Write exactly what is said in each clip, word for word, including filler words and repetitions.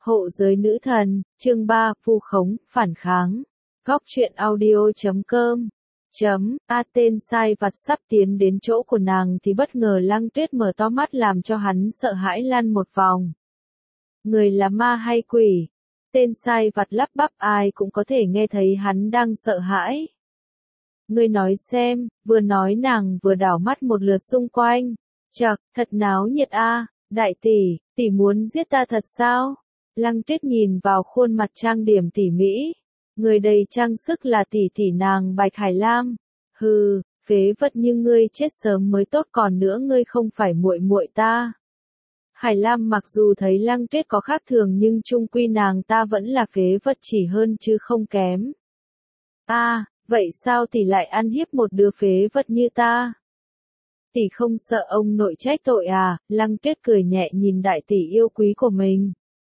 Hộ giới nữ thần, chương ba, vu khống, phản kháng. Góc truyện audio.com chấm A tên sai vặt sắp tiến đến chỗ của nàng thì bất ngờ Lăng Tuyết mở to mắt làm cho hắn sợ hãi lăn một vòng. Người là ma hay quỷ? Tên sai vặt lắp bắp, ai cũng có thể nghe thấy hắn đang sợ hãi. Ngươi nói xem, vừa nói nàng vừa đảo mắt một lượt xung quanh. Chậc, thật náo nhiệt a, đại tỷ, tỷ muốn giết ta thật sao? Lăng Tuyết nhìn vào khuôn mặt trang điểm tỉ mỉ, người đầy trang sức là tỷ tỷ nàng Bạch Hải Lam. Hừ, phế vật như ngươi chết sớm mới tốt, còn nữa ngươi không phải muội muội ta. Hải Lam mặc dù thấy Lăng Tuyết có khác thường nhưng chung quy nàng ta vẫn là phế vật, chỉ hơn chứ không kém. A, à, vậy sao tỷ lại ăn hiếp một đứa phế vật như ta? Tỷ không sợ ông nội trách tội à? Lăng Tuyết cười nhẹ nhìn đại tỷ yêu quý của mình.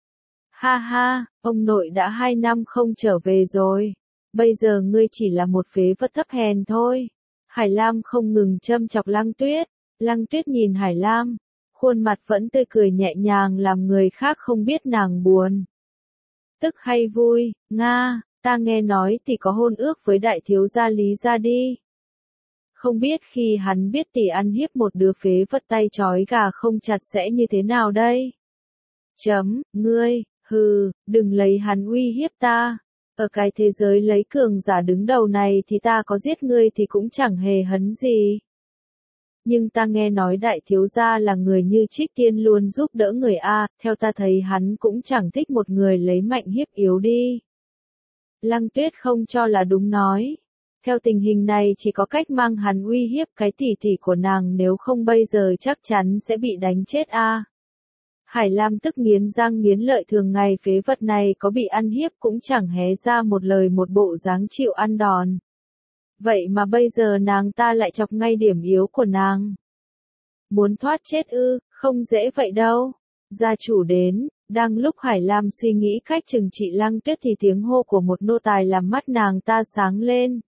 Ha ha, ông nội đã hai năm không trở về rồi. Bây giờ ngươi chỉ là một phế vật thấp hèn thôi. Hải Lam không ngừng châm chọc Lăng Tuyết. Lăng Tuyết nhìn Hải Lam, khuôn mặt vẫn tươi cười nhẹ nhàng làm người khác không biết nàng buồn. Tức hay vui, Nga, ta nghe nói tỷ có hôn ước với đại thiếu gia Lý gia đi. Không biết khi hắn biết tỷ ăn hiếp một đứa phế vật tay trói gà không chặt sẽ như thế nào đây? Chấm, ngươi, hừ, đừng lấy hắn uy hiếp ta. Ở cái thế giới lấy cường giả đứng đầu này thì ta có giết ngươi thì cũng chẳng hề hấn gì. Nhưng ta nghe nói đại thiếu gia là người như Trích Tiên luôn giúp đỡ người A, theo ta thấy hắn cũng chẳng thích một người lấy mạnh hiếp yếu đi. Lăng Tuyết không cho là đúng nói. Theo tình hình này chỉ có cách mang hắn uy hiếp cái tỷ tỷ của nàng, nếu không bây giờ chắc chắn sẽ bị đánh chết A. Hải Lam tức nghiến răng nghiến lợi, thường ngày phế vật này có bị ăn hiếp cũng chẳng hé ra một lời, một bộ dáng chịu ăn đòn. Vậy mà bây giờ nàng ta lại chọc ngay điểm yếu của nàng. Muốn thoát chết ư, không dễ vậy đâu. Gia chủ đến, đang lúc Hải Lam suy nghĩ cách trừng trị Lăng Tuyết thì tiếng hô của một nô tài làm mắt nàng ta sáng lên.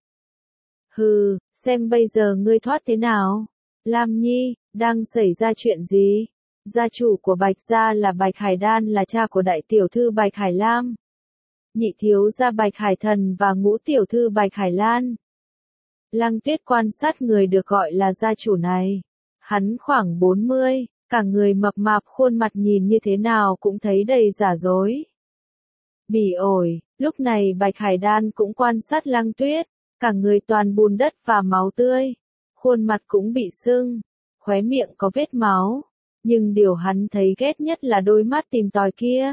Hừ, xem bây giờ ngươi thoát thế nào. Lam Nhi, đang xảy ra chuyện gì? Gia chủ của Bạch gia là Bạch Hải Đan, là cha của đại tiểu thư Bạch Hải Lam. Nhị thiếu gia Bạch Hải Thần và ngũ tiểu thư Bạch Hải Lan. Lăng Tuyết quan sát người được gọi là gia chủ này. Hắn khoảng bốn mươi, cả người mập mạp, khuôn mặt nhìn như thế nào cũng thấy đầy giả dối. Bỉ ổi, lúc này Bạch Hải Đan cũng quan sát Lăng Tuyết, cả người toàn bùn đất và máu tươi. Khuôn mặt cũng bị sưng, khóe miệng có vết máu. Nhưng điều hắn thấy ghét nhất là đôi mắt tìm tòi kia.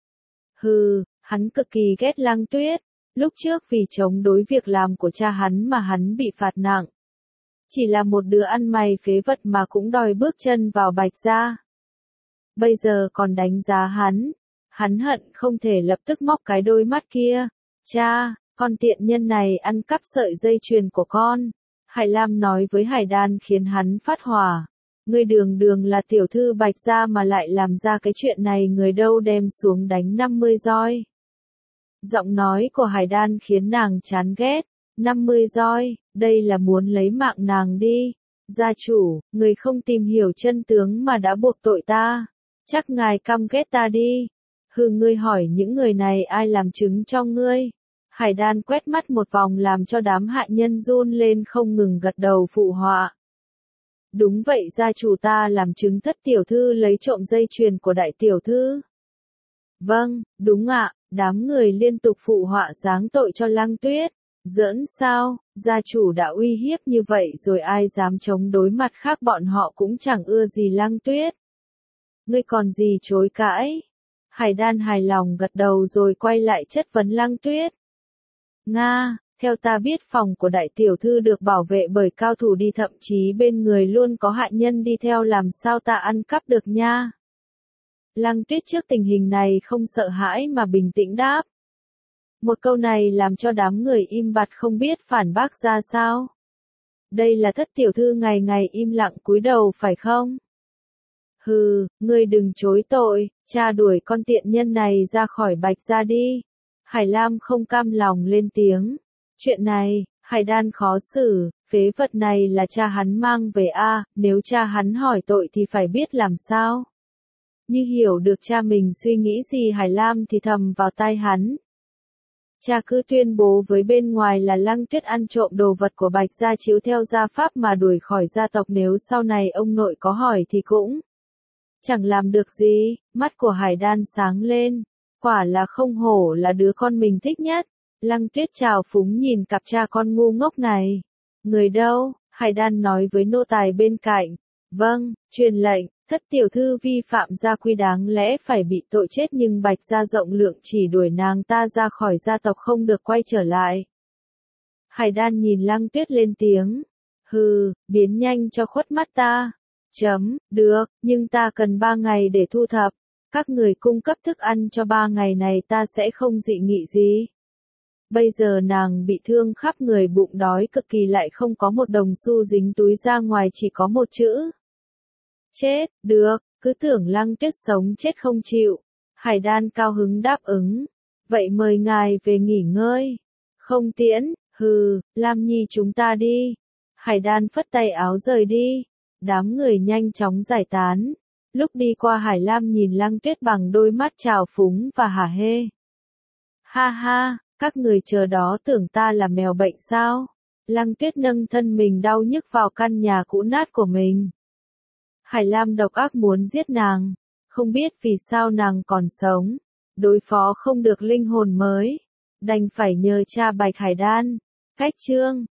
Hừ, hắn cực kỳ ghét Lăng Tuyết. Lúc trước vì chống đối việc làm của cha hắn mà hắn bị phạt nặng. Chỉ là một đứa ăn mày phế vật mà cũng đòi bước chân vào Bạch gia. Bây giờ còn đánh giá hắn. Hắn hận không thể lập tức móc cái đôi mắt kia. Cha, con tiện nhân này ăn cắp sợi dây chuyền của con. Hải Lam nói với Hải Đan khiến hắn phát hỏa. Ngươi đường đường là tiểu thư Bạch gia mà lại làm ra cái chuyện này, người đâu đem xuống đánh năm mươi roi. Giọng nói của Hải Đan khiến nàng chán ghét. năm mươi roi, đây là muốn lấy mạng nàng đi. Gia chủ, người không tìm hiểu chân tướng mà đã buộc tội ta. Chắc ngài căm ghét ta đi. Hừ, ngươi hỏi những người này ai làm chứng cho ngươi. Hải Đan quét mắt một vòng làm cho đám hạ nhân run lên, không ngừng gật đầu phụ họa. Đúng vậy, gia chủ, ta làm chứng thất tiểu thư lấy trộm dây chuyền của đại tiểu thư. Vâng, đúng ạ, đám người liên tục phụ họa giáng tội cho Lăng Tuyết. Giỡn sao, gia chủ đã uy hiếp như vậy rồi ai dám chống đối, mặt khác bọn họ cũng chẳng ưa gì Lăng Tuyết. Ngươi còn gì chối cãi? Hải Đan hài lòng gật đầu rồi quay lại chất vấn Lăng Tuyết. Nga, theo ta biết phòng của đại tiểu thư được bảo vệ bởi cao thủ đi, thậm chí bên người luôn có hạ nhân đi theo, làm sao ta ăn cắp được nha? Lăng Tuyết trước tình hình này không sợ hãi mà bình tĩnh đáp. Một câu này làm cho đám người im bặt không biết phản bác ra sao. Đây là thất tiểu thư ngày ngày im lặng cúi đầu phải không? Hừ, ngươi đừng chối tội, cha đuổi con tiện nhân này ra khỏi Bạch gia đi. Hải Lam không cam lòng lên tiếng. Chuyện này, Hải Đan khó xử, phế vật này là cha hắn mang về a, nếu cha hắn hỏi tội thì phải biết làm sao. Như hiểu được cha mình suy nghĩ gì, Hải Lam thì thầm vào tai hắn. Cha cứ tuyên bố với bên ngoài là Lăng Tuyết ăn trộm đồ vật của Bạch gia, chiếu theo gia pháp mà đuổi khỏi gia tộc, nếu sau này ông nội có hỏi thì cũng chẳng làm được gì. Mắt của Hải Đan sáng lên, quả là không hổ là đứa con mình thích nhất. Lăng Tuyết trào phúng nhìn cặp cha con ngu ngốc này. Người đâu? Hải Đan nói với nô tài bên cạnh. Vâng, truyền lệnh, thất tiểu thư vi phạm gia quy đáng lẽ phải bị tội chết, nhưng Bạch gia rộng lượng chỉ đuổi nàng ta ra khỏi gia tộc, không được quay trở lại. Hải Đan nhìn Lăng Tuyết lên tiếng. Hừ, biến nhanh cho khuất mắt ta. Chấm, được, nhưng ta cần ba ngày để thu thập. Các người cung cấp thức ăn cho ba ngày này, ta sẽ không dị nghị gì. Bây giờ nàng bị thương khắp người, bụng đói cực kỳ, lại không có một đồng xu dính túi, ra ngoài chỉ có một chữ. Chết. Được, cứ tưởng Lăng Tuyết sống chết không chịu. Hải Đan cao hứng đáp ứng. Vậy mời ngài về nghỉ ngơi. Không tiễn, hừ, Lam Nhi chúng ta đi. Hải Đan phất tay áo rời đi. Đám người nhanh chóng giải tán. Lúc đi qua, Hải Lam nhìn Lăng Tuyết bằng đôi mắt trào phúng và hả hê. Ha ha, các người chờ đó tưởng ta là mèo bệnh sao? Lăng Tuyết nâng thân mình đau nhức vào căn nhà cũ nát của mình. Hải Lam độc ác muốn giết nàng, không biết vì sao nàng còn sống, đối phó không được linh hồn mới, đành phải nhờ cha Bạch Hải Đan. Cách chương